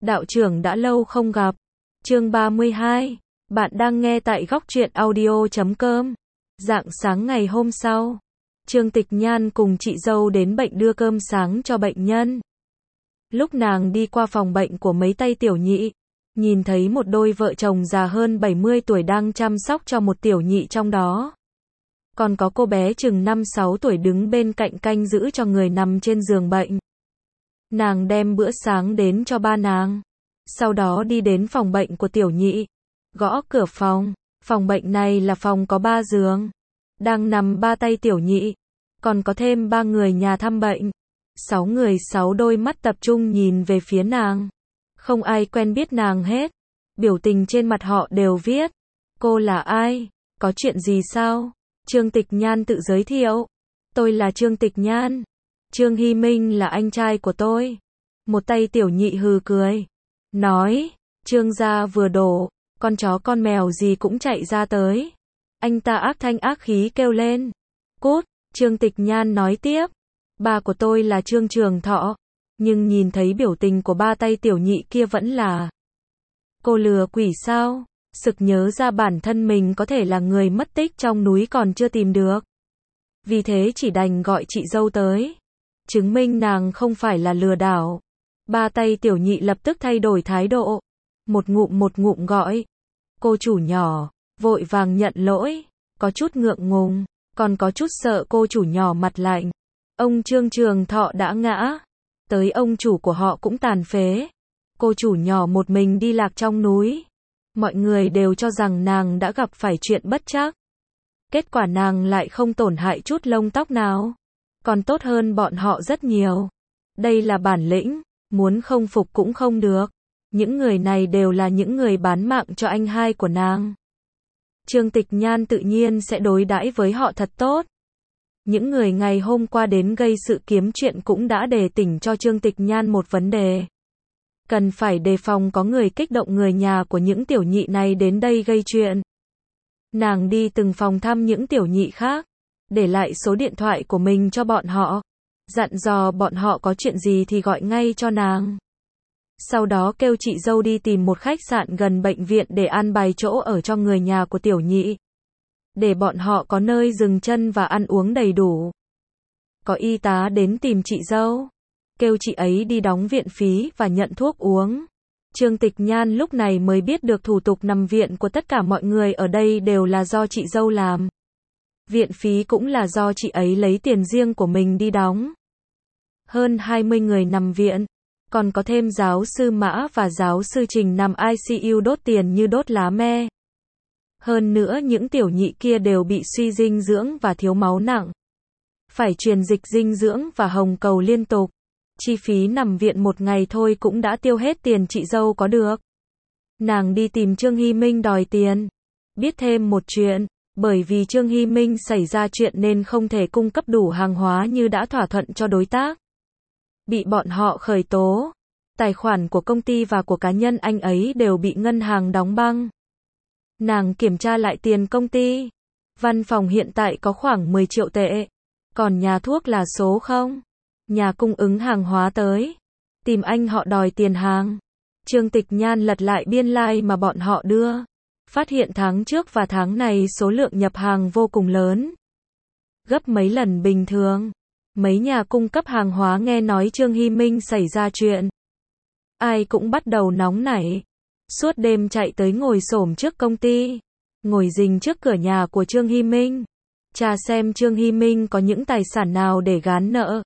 Đạo trưởng đã lâu không gặp. Chương 32. Bạn đang nghe tại góc truyện audio.com. Rạng sáng ngày hôm sau, Trương Tịch Nhan cùng chị dâu đến bệnh đưa cơm sáng cho bệnh nhân. Lúc nàng đi qua phòng bệnh của mấy tay tiểu nhị, nhìn thấy một đôi vợ chồng già hơn 70 tuổi đang chăm sóc cho một tiểu nhị trong đó. Còn có cô bé chừng 5-6 tuổi đứng bên cạnh canh giữ cho người nằm trên giường bệnh. Nàng đem bữa sáng đến cho ba nàng. Sau đó đi đến phòng bệnh của tiểu nhị. Gõ cửa phòng. Phòng bệnh này là phòng có 3 giường. Đang nằm 3 tay tiểu nhị. Còn có thêm 3 người nhà thăm bệnh. 6 người 6 đôi mắt tập trung nhìn về phía nàng. Không ai quen biết nàng hết. Biểu tình trên mặt họ đều viết. Cô là ai? Có chuyện gì sao? Trương Tịch Nhan tự giới thiệu. Tôi là Trương Tịch Nhan. Trương Hy Minh là anh trai của tôi. Một tay tiểu nhị hừ cười. Nói, Trương gia vừa đổ, con chó con mèo gì cũng chạy ra tới. Anh ta ác thanh ác khí kêu lên. Cút, Trương Tịch Nhan nói tiếp. Ba của tôi là Trương Trường Thọ. Nhưng nhìn thấy biểu tình của ba tay tiểu nhị kia vẫn là. Cô lừa quỷ sao? Sực nhớ ra bản thân mình có thể là người mất tích trong núi còn chưa tìm được. Vì thế chỉ đành gọi chị dâu tới. Chứng minh nàng không phải là lừa đảo. Ba tay tiểu nhị lập tức thay đổi thái độ. Một ngụm gọi. Cô chủ nhỏ, vội vàng nhận lỗi. Có chút ngượng ngùng, còn có chút sợ cô chủ nhỏ mặt lạnh. Ông Trương Trường Thọ đã ngã. Tới ông chủ của họ cũng tàn phế. Cô chủ nhỏ một mình đi lạc trong núi. Mọi người đều cho rằng nàng đã gặp phải chuyện bất trắc. Kết quả nàng lại không tổn hại chút lông tóc nào. Còn tốt hơn bọn họ rất nhiều. Đây là bản lĩnh, muốn không phục cũng không được. Những người này đều là những người bán mạng cho anh hai của nàng. Trương Tịch Nhan tự nhiên sẽ đối đãi với họ thật tốt. Những người ngày hôm qua đến gây sự kiếm chuyện cũng đã đề tỉnh cho Trương Tịch Nhan một vấn đề. Cần phải đề phòng có người kích động người nhà của những tiểu nhị này đến đây gây chuyện. Nàng đi từng phòng thăm những tiểu nhị khác, để lại số điện thoại của mình cho bọn họ, dặn dò bọn họ có chuyện gì thì gọi ngay cho nàng. Sau đó kêu chị dâu đi tìm một khách sạn gần bệnh viện để an bài chỗ ở cho người nhà của tiểu nhị, để bọn họ có nơi dừng chân và ăn uống đầy đủ. Có y tá đến tìm chị dâu, kêu chị ấy đi đóng viện phí và nhận thuốc uống. Trương Tịch Nhan lúc này mới biết được thủ tục nằm viện của tất cả mọi người ở đây đều là do chị dâu làm. Viện phí cũng là do chị ấy lấy tiền riêng của mình đi đóng. Hơn 20 người nằm viện, còn có thêm giáo sư Mã và giáo sư Trình nằm ICU đốt tiền như đốt lá me. Hơn nữa những tiểu nhị kia đều bị suy dinh dưỡng và thiếu máu nặng. Phải truyền dịch dinh dưỡng và hồng cầu liên tục. Chi phí nằm viện một ngày thôi cũng đã tiêu hết tiền chị dâu có được. Nàng đi tìm Trương Hy Minh đòi tiền. Biết thêm một chuyện, bởi vì Trương Hy Minh xảy ra chuyện nên không thể cung cấp đủ hàng hóa như đã thỏa thuận cho đối tác. Bị bọn họ khởi tố. Tài khoản của công ty và của cá nhân anh ấy đều bị ngân hàng đóng băng. Nàng kiểm tra lại tiền công ty. Văn phòng hiện tại có khoảng 10 triệu tệ. Còn nhà thuốc là số 0. Nhà cung ứng hàng hóa tới. Tìm anh họ đòi tiền hàng. Trương Tịch Nhan lật lại biên lai mà bọn họ đưa. Phát hiện tháng trước và tháng này số lượng nhập hàng vô cùng lớn. Gấp mấy lần bình thường. Mấy nhà cung cấp hàng hóa nghe nói Trương Hy Minh xảy ra chuyện. Ai cũng bắt đầu nóng nảy. Suốt đêm chạy tới ngồi xổm trước công ty. Ngồi rình trước cửa nhà của Trương Hy Minh. Tra xem Trương Hy Minh có những tài sản nào để gán nợ.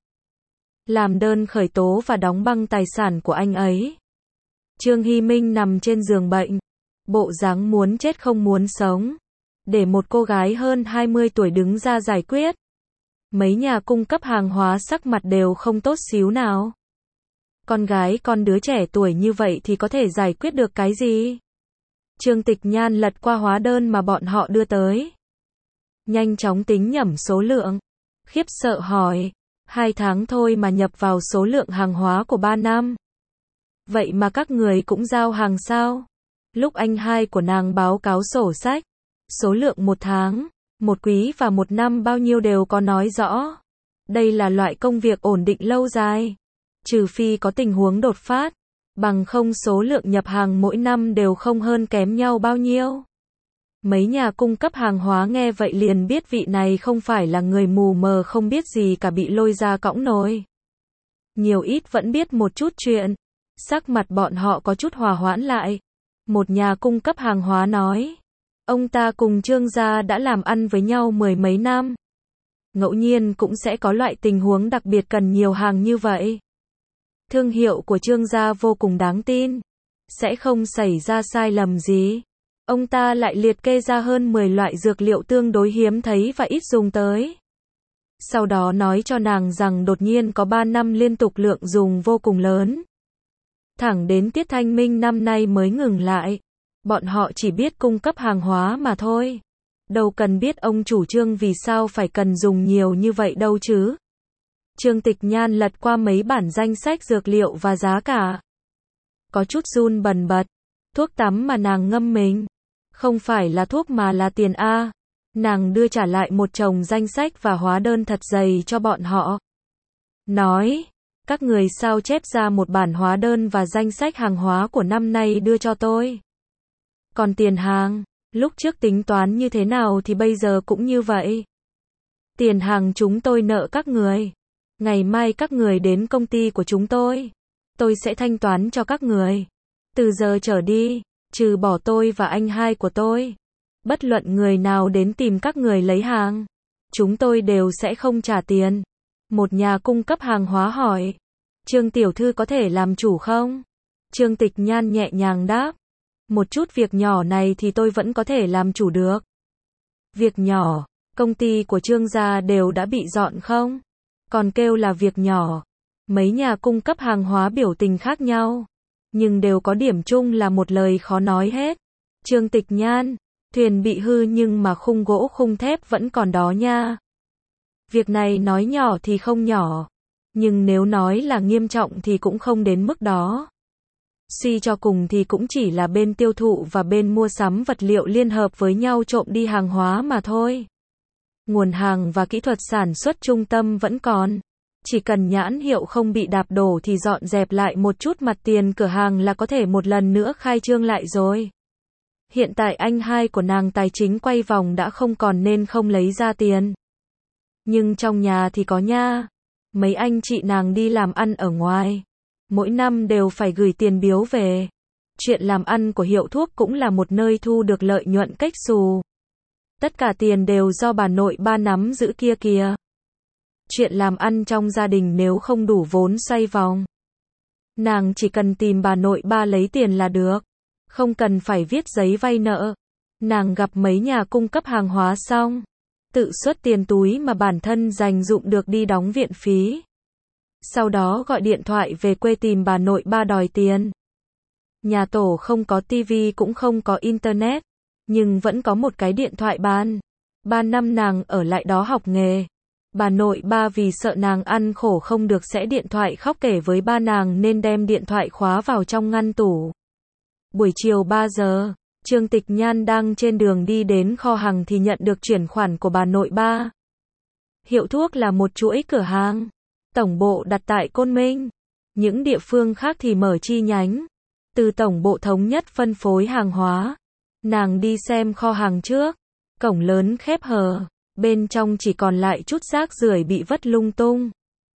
Làm đơn khởi tố và đóng băng tài sản của anh ấy. Trương Hy Minh nằm trên giường bệnh. Bộ dáng muốn chết không muốn sống. Để một cô gái hơn 20 tuổi đứng ra giải quyết. Mấy nhà cung cấp hàng hóa sắc mặt đều không tốt xíu nào. Con gái con đứa trẻ tuổi như vậy thì có thể giải quyết được cái gì? Trương Tịch Nhan lật qua hóa đơn mà bọn họ đưa tới. Nhanh chóng tính nhẩm số lượng. Khiếp sợ hỏi. 2 tháng thôi mà nhập vào số lượng hàng hóa của 3 năm. Vậy mà các người cũng giao hàng sao? Lúc anh hai của nàng báo cáo sổ sách, số lượng 1 tháng, 1 quý và 1 năm bao nhiêu đều có nói rõ. Đây là loại công việc ổn định lâu dài. Trừ phi có tình huống đột phát. bằng không số lượng nhập hàng mỗi năm đều không hơn kém nhau bao nhiêu. Mấy nhà cung cấp hàng hóa nghe vậy liền biết vị này không phải là người mù mờ không biết gì cả bị lôi ra cõng nồi. Nhiều ít vẫn biết một chút chuyện. Sắc mặt bọn họ có chút hòa hoãn lại. Một nhà cung cấp hàng hóa nói. Ông ta cùng Trương gia đã làm ăn với nhau mười mấy năm. Ngẫu nhiên cũng sẽ có loại tình huống đặc biệt cần nhiều hàng như vậy. Thương hiệu của Trương gia vô cùng đáng tin. Sẽ không xảy ra sai lầm gì. Ông ta lại liệt kê ra hơn 10 loại dược liệu tương đối hiếm thấy và ít dùng tới. Sau đó nói cho nàng rằng đột nhiên có 3 năm liên tục lượng dùng vô cùng lớn. Thẳng đến Tiết Thanh Minh năm nay mới ngừng lại. Bọn họ chỉ biết cung cấp hàng hóa mà thôi. Đâu cần biết ông chủ Trương vì sao phải cần dùng nhiều như vậy đâu chứ. Trương Tịch Nhan lật qua mấy bản danh sách dược liệu và giá cả. Có chút run bần bật. Thuốc tắm mà nàng ngâm mình. Không phải là thuốc mà là tiền A. Nàng đưa trả lại một chồng danh sách và hóa đơn thật dày cho bọn họ. Nói, các người sao chép ra một bản hóa đơn và danh sách hàng hóa của năm nay đưa cho tôi. Còn tiền hàng, lúc trước tính toán như thế nào thì bây giờ cũng như vậy. Tiền hàng chúng tôi nợ các người. Ngày mai các người đến công ty của chúng tôi sẽ thanh toán cho các người. Từ giờ trở đi, trừ bỏ tôi và anh hai của tôi, bất luận người nào đến tìm các người lấy hàng, chúng tôi đều sẽ không trả tiền. Một nhà cung cấp hàng hóa hỏi, Trương tiểu thư có thể làm chủ không? Trương Tịch Nhan nhẹ nhàng đáp, một chút việc nhỏ này thì tôi vẫn có thể làm chủ được. Việc nhỏ, công ty của Trương gia đều đã bị dọn không? Còn kêu là việc nhỏ. Mấy nhà cung cấp hàng hóa biểu tình khác nhau, nhưng đều có điểm chung là một lời khó nói hết. Trương Tịch Nhan, thuyền bị hư nhưng mà khung gỗ khung thép vẫn còn đó nha. Việc này nói nhỏ thì không nhỏ, nhưng nếu nói là nghiêm trọng thì cũng không đến mức đó. Suy cho cùng thì cũng chỉ là bên tiêu thụ và bên mua sắm vật liệu liên hợp với nhau trộm đi hàng hóa mà thôi. Nguồn hàng và kỹ thuật sản xuất trung tâm vẫn còn. Chỉ cần nhãn hiệu không bị đạp đổ thì dọn dẹp lại một chút mặt tiền cửa hàng là có thể một lần nữa khai trương lại rồi. Hiện tại anh hai của nàng tài chính quay vòng đã không còn nên không lấy ra tiền. Nhưng trong nhà thì có nha. Mấy anh chị nàng đi làm ăn ở ngoài. Mỗi năm đều phải gửi tiền biếu về. Chuyện làm ăn của hiệu thuốc cũng là một nơi thu được lợi nhuận cách xù. Tất cả tiền đều do bà nội ba nắm giữ kia kìa. Chuyện làm ăn trong gia đình nếu không đủ vốn xoay vòng, nàng chỉ cần tìm bà nội ba lấy tiền là được. Không cần phải viết giấy vay nợ. Nàng gặp mấy nhà cung cấp hàng hóa xong, tự xuất tiền túi mà bản thân dành dụm được đi đóng viện phí. Sau đó gọi điện thoại về quê tìm bà nội ba đòi tiền. Nhà tổ không có tivi cũng không có internet, nhưng vẫn có một cái điện thoại bàn. 3 năm nàng ở lại đó học nghề. Bà nội ba vì sợ nàng ăn khổ không được sẽ điện thoại khóc kể với ba nàng nên đem điện thoại khóa vào trong ngăn tủ. Buổi chiều 3 giờ, Trương Tịch Nhan đang trên đường đi đến kho hàng thì nhận được chuyển khoản của bà nội ba. Hiệu thuốc là một chuỗi cửa hàng. Tổng bộ đặt tại Côn Minh. Những địa phương khác thì mở chi nhánh. Từ tổng bộ thống nhất phân phối hàng hóa. Nàng đi xem kho hàng trước. Cổng lớn khép hờ. Bên trong chỉ còn lại chút rác rưởi bị vất lung tung.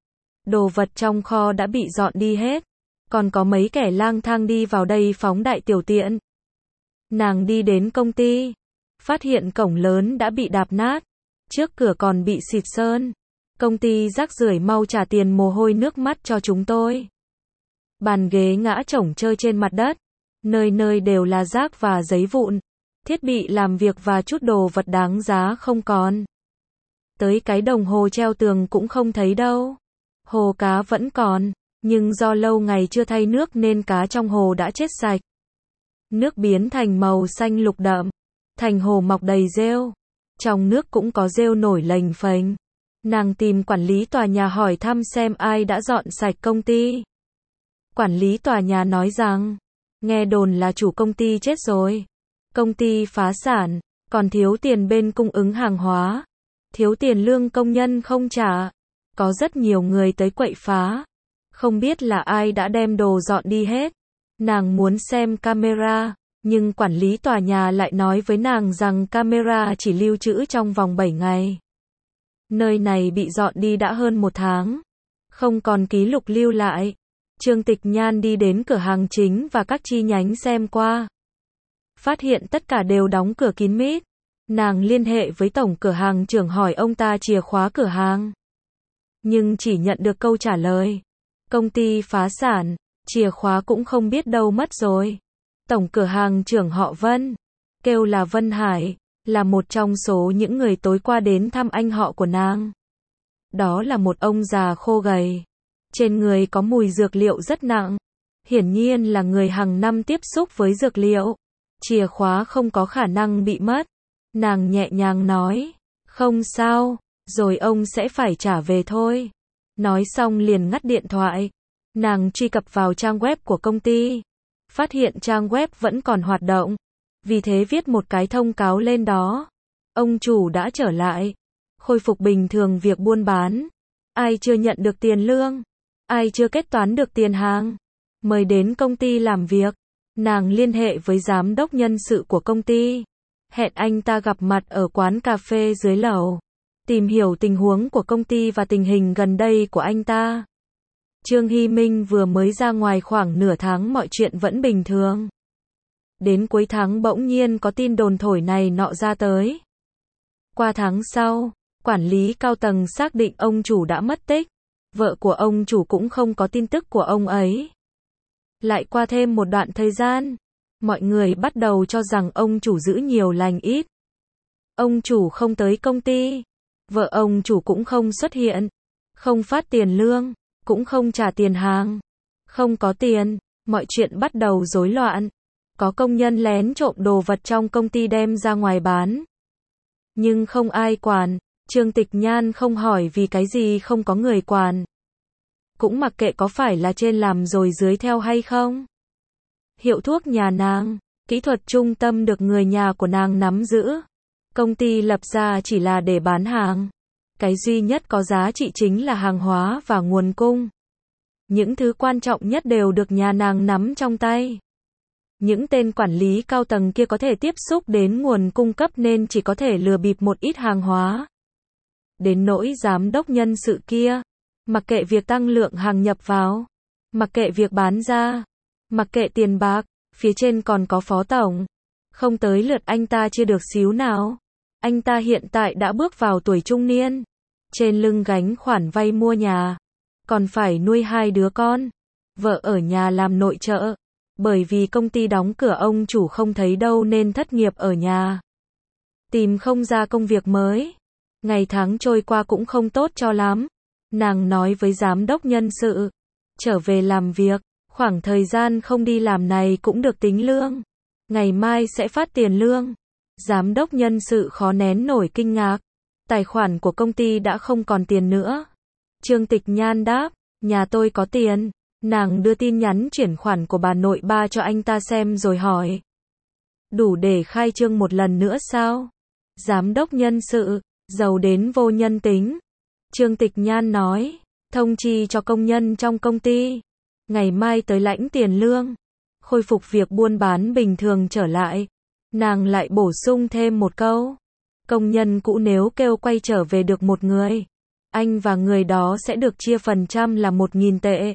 Đồ vật trong kho đã bị dọn đi hết. Còn có mấy kẻ lang thang đi vào đây phóng đại tiểu tiện. Nàng đi đến công ty. Phát hiện cổng lớn đã bị đạp nát. Trước cửa còn bị xịt sơn. Công ty rác rưởi mau trả tiền mồ hôi nước mắt cho chúng tôi. Bàn ghế ngã chổng chơi trên mặt đất. Nơi nơi đều là rác và giấy vụn. Thiết bị làm việc và chút đồ vật đáng giá không còn. Tới cái đồng hồ treo tường cũng không thấy đâu. Hồ cá vẫn còn, nhưng do lâu ngày chưa thay nước nên cá trong hồ đã chết sạch. Nước biến thành màu xanh lục đậm. Thành hồ mọc đầy rêu. Trong nước cũng có rêu nổi lềnh phềnh. Nàng tìm quản lý tòa nhà hỏi thăm xem ai đã dọn sạch công ty. Quản lý tòa nhà nói rằng, nghe đồn là chủ công ty chết rồi. Công ty phá sản, còn thiếu tiền bên cung ứng hàng hóa. Thiếu tiền lương công nhân không trả. Có rất nhiều người tới quậy phá. Không biết là ai đã đem đồ dọn đi hết. Nàng muốn xem camera, nhưng quản lý tòa nhà lại nói với nàng rằng camera chỉ lưu trữ trong vòng 7 ngày. Nơi này bị dọn đi đã hơn 1 tháng, không còn ký lục lưu lại. Trương Tịch Nhan đi đến cửa hàng chính và các chi nhánh xem qua. Phát hiện tất cả đều đóng cửa kín mít. Nàng liên hệ với tổng cửa hàng trưởng hỏi ông ta chìa khóa cửa hàng. Nhưng chỉ nhận được câu trả lời: công ty phá sản, chìa khóa cũng không biết đâu mất rồi. Tổng cửa hàng trưởng họ Vân, kêu là Vân Hải, là một trong số những người tối qua đến thăm anh họ của nàng. Đó là một ông già khô gầy. Trên người có mùi dược liệu rất nặng. Hiển nhiên là người hàng năm tiếp xúc với dược liệu. Chìa khóa không có khả năng bị mất. Nàng nhẹ nhàng nói, không sao, rồi ông sẽ phải trả về thôi. Nói xong liền ngắt điện thoại. Nàng truy cập vào trang web của công ty. Phát hiện trang web vẫn còn hoạt động. Vì thế viết một cái thông cáo lên đó. Ông chủ đã trở lại. Khôi phục bình thường việc buôn bán. Ai chưa nhận được tiền lương? Ai chưa kết toán được tiền hàng? Mời đến công ty làm việc. Nàng liên hệ với giám đốc nhân sự của công ty. Hẹn anh ta gặp mặt ở quán cà phê dưới lầu. Tìm hiểu tình huống của công ty và tình hình gần đây của anh ta. Trương Hy Minh vừa mới ra ngoài khoảng nửa tháng mọi chuyện vẫn bình thường. Đến cuối tháng bỗng nhiên có tin đồn thổi này nọ ra tới. Qua tháng sau, quản lý cao tầng xác định ông chủ đã mất tích. Vợ của ông chủ cũng không có tin tức của ông ấy. Lại qua thêm một đoạn thời gian, mọi người bắt đầu cho rằng ông chủ giữ nhiều lành ít. Ông chủ không tới công ty, vợ ông chủ cũng không xuất hiện, không phát tiền lương, cũng không trả tiền hàng. Không có tiền, mọi chuyện bắt đầu rối loạn. Có công nhân lén trộm đồ vật trong công ty đem ra ngoài bán. Nhưng không ai quản. Trương Tịch Nhan không hỏi vì cái gì không có người quản. Cũng mặc kệ có phải là trên làm rồi dưới theo hay không. Hiệu thuốc nhà nàng, kỹ thuật trung tâm được người nhà của nàng nắm giữ. Công ty lập ra chỉ là để bán hàng. Cái duy nhất có giá trị chính là hàng hóa và nguồn cung. Những thứ quan trọng nhất đều được nhà nàng nắm trong tay. Những tên quản lý cao tầng kia có thể tiếp xúc đến nguồn cung cấp nên chỉ có thể lừa bịp một ít hàng hóa. Đến nỗi giám đốc nhân sự kia, mặc kệ việc tăng lượng hàng nhập vào, mặc kệ việc bán ra, mặc kệ tiền bạc, phía trên còn có phó tổng. Không tới lượt anh ta chưa được xíu nào. Anh ta hiện tại đã bước vào tuổi trung niên. Trên lưng gánh khoản vay mua nhà. Còn phải nuôi 2 đứa con. Vợ ở nhà làm nội trợ. Bởi vì công ty đóng cửa ông chủ không thấy đâu nên thất nghiệp ở nhà. Tìm không ra công việc mới. Ngày tháng trôi qua cũng không tốt cho lắm. Nàng nói với giám đốc nhân sự. Trở về làm việc. Khoảng thời gian không đi làm này cũng được tính lương. Ngày mai sẽ phát tiền lương. Giám đốc nhân sự khó nén nổi kinh ngạc. Tài khoản của công ty đã không còn tiền nữa. Trương Tịch Nhan đáp, nhà tôi có tiền. Nàng đưa tin nhắn chuyển khoản của bà nội ba cho anh ta xem rồi hỏi. Đủ để khai trương một lần nữa sao? Giám đốc nhân sự, giàu đến vô nhân tính. Trương Tịch Nhan nói, thông chi cho công nhân trong công ty. Ngày mai tới lãnh tiền lương. Khôi phục việc buôn bán bình thường trở lại. Nàng lại bổ sung thêm một câu. Công nhân cũ nếu kêu quay trở về được một người, anh và người đó sẽ được chia phần trăm là 1.000 tệ.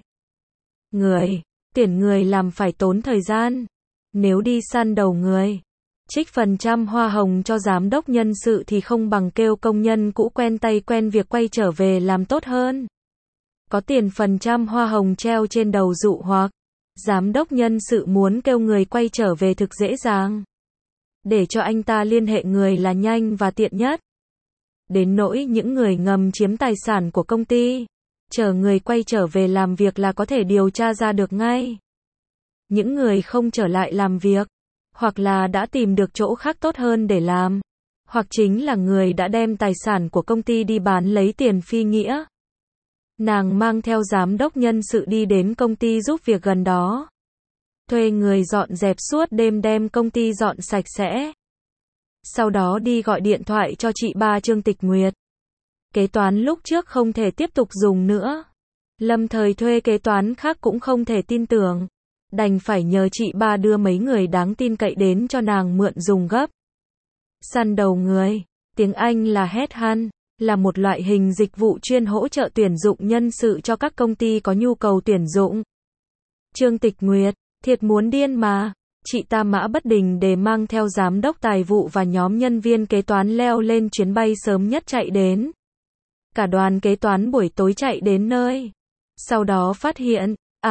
Tuyển người làm phải tốn thời gian. Nếu đi săn đầu người, trích phần trăm hoa hồng cho giám đốc nhân sự thì không bằng kêu công nhân cũ quen tay quen việc quay trở về làm tốt hơn. Có tiền phần trăm hoa hồng treo trên đầu dụ hoặc. Giám đốc nhân sự muốn kêu người quay trở về thực dễ dàng. Để cho anh ta liên hệ người là nhanh và tiện nhất. Đến nỗi những người ngầm chiếm tài sản của công ty, chờ người quay trở về làm việc là có thể điều tra ra được ngay. Những người không trở lại làm việc, hoặc là đã tìm được chỗ khác tốt hơn để làm, hoặc chính là người đã đem tài sản của công ty đi bán lấy tiền phi nghĩa. Nàng mang theo giám đốc nhân sự đi đến công ty giúp việc gần đó. Thuê người dọn dẹp suốt đêm đem công ty dọn sạch sẽ. Sau đó đi gọi điện thoại cho chị ba Trương Tịch Nguyệt. Kế toán lúc trước không thể tiếp tục dùng nữa. Lâm thời thuê kế toán khác cũng không thể tin tưởng. đành phải nhờ chị ba đưa mấy người đáng tin cậy đến cho nàng mượn dùng gấp. Săn đầu người, tiếng Anh là headhunt, là một loại hình dịch vụ chuyên hỗ trợ tuyển dụng nhân sự cho các công ty có nhu cầu tuyển dụng. Trương Tịch Nguyệt, thiệt muốn điên mà. Chị ta mã bất đình để mang theo giám đốc tài vụ và nhóm nhân viên kế toán leo lên chuyến bay sớm nhất chạy đến. Cả đoàn kế toán buổi tối chạy đến nơi. Sau đó phát hiện,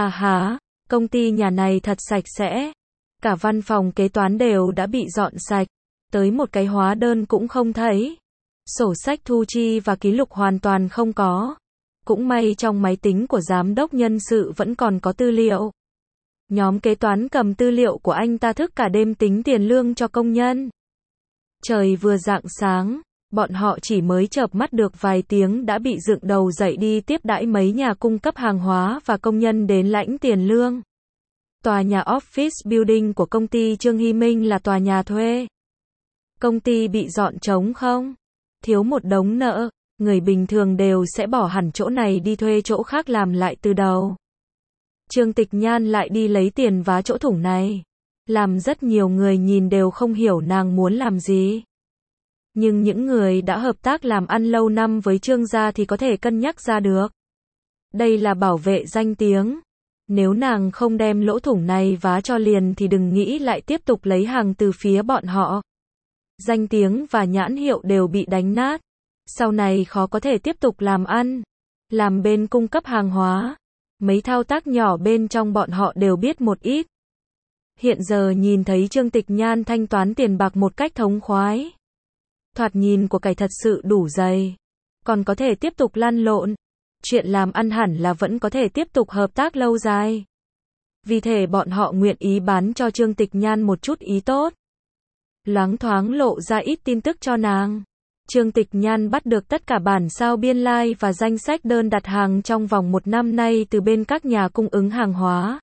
công ty nhà này thật sạch sẽ. Cả văn phòng kế toán đều đã bị dọn sạch. Tới một cái hóa đơn cũng không thấy. Sổ sách thu chi và ký lục hoàn toàn không có. Cũng may trong máy tính của giám đốc nhân sự vẫn còn có tư liệu. Nhóm kế toán cầm tư liệu của anh ta thức cả đêm tính tiền lương cho công nhân. Trời vừa rạng sáng, bọn họ chỉ mới chợp mắt được vài tiếng đã bị dựng đầu dậy đi tiếp đãi mấy nhà cung cấp hàng hóa và công nhân đến lãnh tiền lương. Tòa nhà office building của công ty Trương Hy Minh là tòa nhà thuê. Công ty bị dọn trống không? Thiếu một đống nợ, người bình thường đều sẽ bỏ hẳn chỗ này đi thuê chỗ khác làm lại từ đầu. Trương Tịch Nhan lại đi lấy tiền vá chỗ thủng này. Làm rất nhiều người nhìn đều không hiểu nàng muốn làm gì. Nhưng những người đã hợp tác làm ăn lâu năm với Trương gia thì có thể cân nhắc ra được. Đây là bảo vệ danh tiếng. Nếu nàng không đem lỗ thủng này vá cho liền thì đừng nghĩ lại tiếp tục lấy hàng từ phía bọn họ. Danh tiếng và nhãn hiệu đều bị đánh nát. Sau này khó có thể tiếp tục làm ăn. Làm bên cung cấp hàng hóa. Mấy thao tác nhỏ bên trong bọn họ đều biết một ít. Hiện giờ nhìn thấy Trương Tịch Nhan thanh toán tiền bạc một cách thống khoái. Thoạt nhìn của cải thật sự đủ dày. Còn có thể tiếp tục lăn lộn. Chuyện làm ăn hẳn là vẫn có thể tiếp tục hợp tác lâu dài. Vì thế bọn họ nguyện ý bán cho Trương Tịch Nhan một chút ý tốt. Loáng thoáng lộ ra ít tin tức cho nàng. Trương Tịch Nhan bắt được tất cả bản sao biên lai và danh sách đơn đặt hàng trong vòng 1 năm nay từ bên các nhà cung ứng hàng hóa.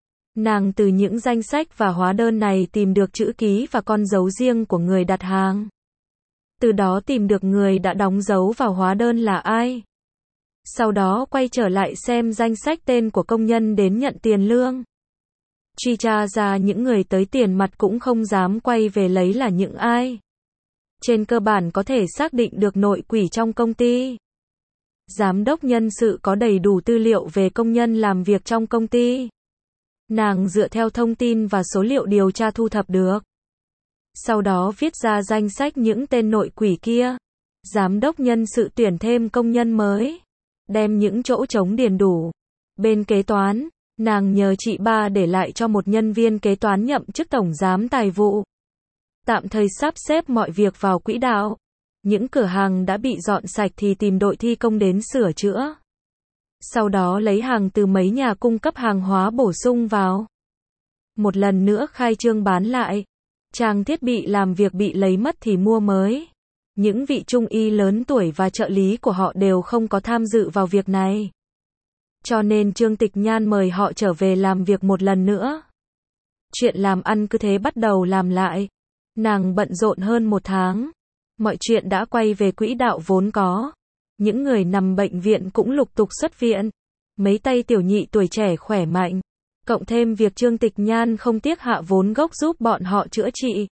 Nàng từ những danh sách và hóa đơn này tìm được chữ ký và con dấu riêng của người đặt hàng. Từ đó tìm được người đã đóng dấu vào hóa đơn là ai. Sau đó quay trở lại xem danh sách tên của công nhân đến nhận tiền lương. Truy tra ra những người tới tiền mặt cũng không dám quay về lấy là những ai. Trên cơ bản có thể xác định được nội quỷ trong công ty. Giám đốc nhân sự có đầy đủ tư liệu về công nhân làm việc trong công ty. Nàng dựa theo thông tin và số liệu điều tra thu thập được. Sau đó viết ra danh sách những tên nội quỷ kia. Giám đốc nhân sự tuyển thêm công nhân mới. Đem những chỗ trống điền đủ. Bên kế toán, nàng nhờ chị ba để lại cho một nhân viên kế toán nhậm chức tổng giám tài vụ. Tạm thời sắp xếp mọi việc vào quỹ đạo. Những cửa hàng đã bị dọn sạch thì tìm đội thi công đến sửa chữa. Sau đó lấy hàng từ mấy nhà cung cấp hàng hóa bổ sung vào. Một lần nữa khai trương bán lại. Trang thiết bị làm việc bị lấy mất thì mua mới. Những vị trung y lớn tuổi và trợ lý của họ đều không có tham dự vào việc này. Cho nên Trương Tịch Nhan mời họ trở về làm việc một lần nữa. Chuyện làm ăn cứ thế bắt đầu làm lại. Nàng bận rộn hơn 1 tháng. Mọi chuyện đã quay về quỹ đạo vốn có. Những người nằm bệnh viện cũng lục tục xuất viện. Mấy tay tiểu nhị tuổi trẻ khỏe mạnh. Cộng thêm việc Trương Tịch Nhan không tiếc hạ vốn gốc giúp bọn họ chữa trị.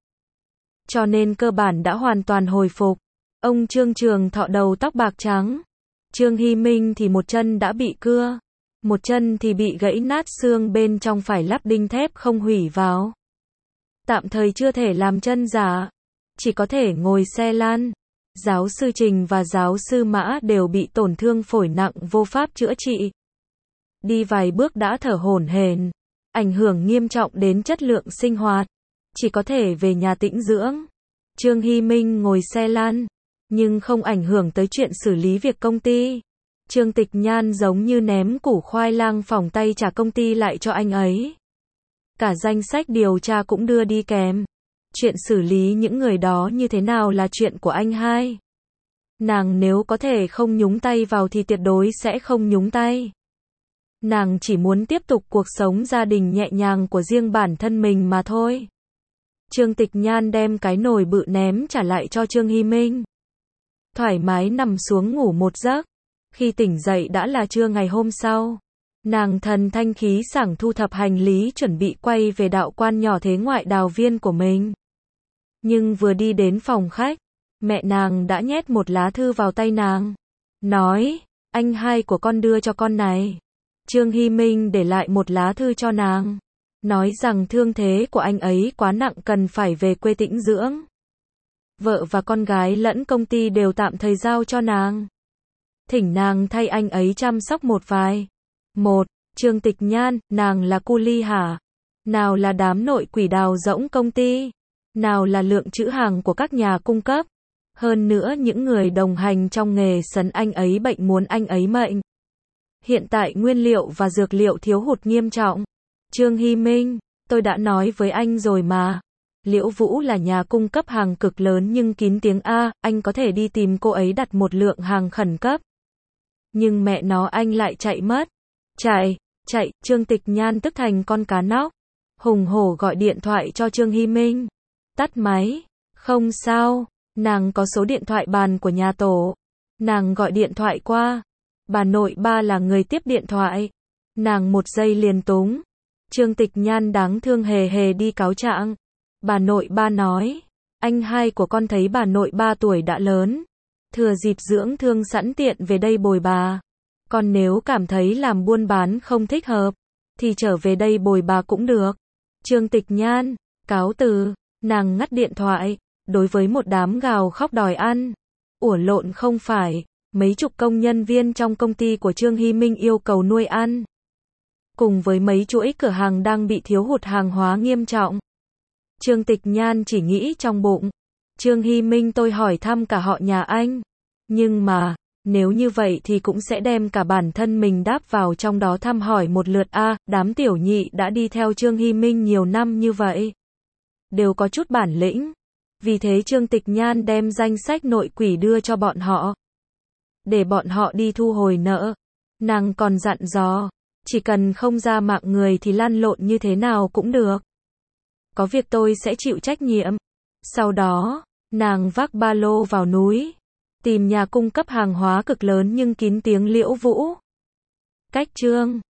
Cho nên cơ bản đã hoàn toàn hồi phục. Ông Trương Trường Thọ đầu tóc bạc trắng. Trương Hy Minh thì một chân đã bị cưa. Một chân thì bị gãy nát xương bên trong phải lắp đinh thép không hủy vào. Tạm thời chưa thể làm chân giả. Chỉ có thể ngồi xe lăn. Giáo sư Trình và giáo sư Mã đều bị tổn thương phổi nặng vô pháp chữa trị. Đi vài bước đã thở hổn hển. Ảnh hưởng nghiêm trọng đến chất lượng sinh hoạt. Chỉ có thể về nhà tĩnh dưỡng. Trương Hy Minh ngồi xe lăn. Nhưng không ảnh hưởng tới chuyện xử lý việc công ty. Trương Tịch Nhan giống như ném củ khoai lang phỏng tay trả công ty lại cho anh ấy. Cả danh sách điều tra cũng đưa đi kèm. Chuyện xử lý những người đó như thế nào là chuyện của anh hai. Nàng nếu có thể không nhúng tay vào thì tuyệt đối sẽ không nhúng tay. Nàng chỉ muốn tiếp tục cuộc sống gia đình nhẹ nhàng của riêng bản thân mình mà thôi. Trương Tịch Nhan đem cái nồi bự ném trả lại cho Trương Hy Minh. Thoải mái nằm xuống ngủ một giấc. Khi tỉnh dậy đã là trưa ngày hôm sau. Nàng thần thanh khí sảng thu thập hành lý chuẩn bị quay về đạo quan nhỏ thế ngoại đào viên của mình. Nhưng vừa đi đến phòng khách, mẹ nàng đã nhét một lá thư vào tay nàng. Nói, anh hai của con đưa cho con này. Trương Hy Minh để lại một lá thư cho nàng. Nói rằng thương thế của anh ấy quá nặng cần phải về quê tĩnh dưỡng. Vợ và con gái lẫn công ty đều tạm thời giao cho nàng. Thỉnh nàng thay anh ấy chăm sóc một vài. Trương Tịch Nhan, nàng là cu li hả? Nào là đám nội quỷ đào rỗng công ty? Nào là lượng trữ hàng của các nhà cung cấp? Hơn nữa những người đồng hành trong nghề sấn anh ấy bệnh muốn anh ấy mệnh. Hiện tại nguyên liệu và dược liệu thiếu hụt nghiêm trọng. Trương Hy Minh, tôi đã nói với anh rồi mà. Liễu Vũ là nhà cung cấp hàng cực lớn nhưng kín tiếng A, anh có thể đi tìm cô ấy đặt một lượng hàng khẩn cấp. Nhưng mẹ nó anh lại chạy mất. Chạy, Trương Tịch Nhan tức thành con cá nóc. Hùng hổ gọi điện thoại cho Trương Hy Minh. Tắt máy. Không sao, nàng có số điện thoại bàn của nhà tổ. Nàng gọi điện thoại qua. Bà nội ba là người tiếp điện thoại. Nàng một giây liền túng. Trương Tịch Nhan đáng thương hề hề đi cáo trạng. Bà nội ba nói, anh hai của con thấy bà nội 3 tuổi đã lớn. Thừa dịp dưỡng thương sẵn tiện về đây bồi bà. Còn nếu cảm thấy làm buôn bán không thích hợp, thì trở về đây bồi bà cũng được. Trương Tịch Nhan, cáo từ, nàng ngắt điện thoại, đối với một đám gào khóc đòi ăn. Ủa lộn không phải, mấy chục công nhân viên trong công ty của Trương Hy Minh yêu cầu nuôi ăn. Cùng với mấy chuỗi cửa hàng đang bị thiếu hụt hàng hóa nghiêm trọng. Trương Tịch Nhan chỉ nghĩ trong bụng. Trương Hy Minh tôi hỏi thăm cả họ nhà anh. Nhưng mà, nếu như vậy thì cũng sẽ đem cả bản thân mình đáp vào trong đó thăm hỏi một lượt đám tiểu nhị đã đi theo Trương Hy Minh nhiều năm như vậy. Đều có chút bản lĩnh. Vì thế Trương Tịch Nhan đem danh sách nội quỷ đưa cho bọn họ. Để bọn họ đi thu hồi nợ. Nàng còn dặn dò. Chỉ cần không ra mạng người thì lăn lộn như thế nào cũng được. Có việc tôi sẽ chịu trách nhiệm. Sau đó, nàng vác ba lô vào núi. Tìm nhà cung cấp hàng hóa cực lớn nhưng kín tiếng Liễu Vũ. Cách chương